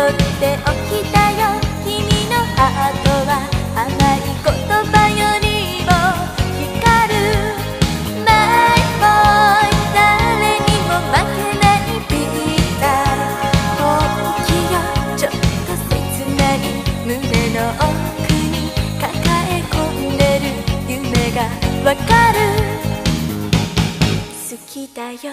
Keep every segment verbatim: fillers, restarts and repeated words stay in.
っておきだよ。君のハートは甘い言葉よりも光る。マイボーイ、誰にも負けないビーター。本気よ、ちょっと切ない胸の奥に抱え込んでる夢がわかる。好きだよ。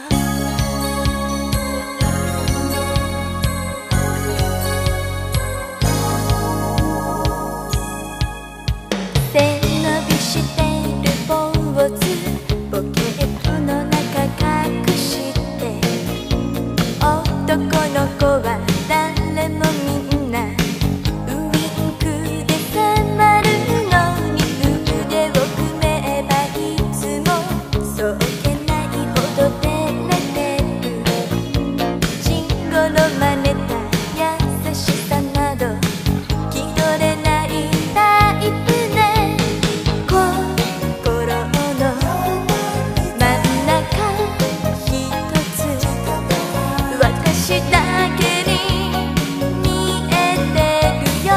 背伸びしてるポーズ、ポケットの中隠して男の子は誰もみんなウインクで迫るのに腕を組めばいつもそっけないほど照れてる。ジンゴロ真似た優しさなど気取れないタイプね。心の真ん中ひとつ私だけに見えてるよ。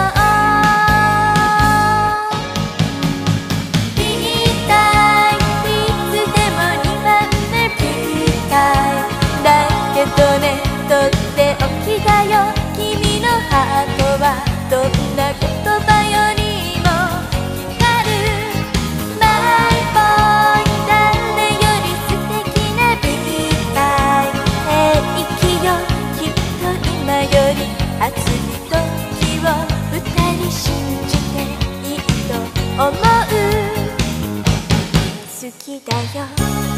ビータイいつでもにばんめビータイだけどね、とっておきだよ。君のハートはどんな言葉よりも光る。マイボーイ、誰より素敵なビータイ。平気よ、きっと今より熱い時を二人信じていいと思う。好きだよ。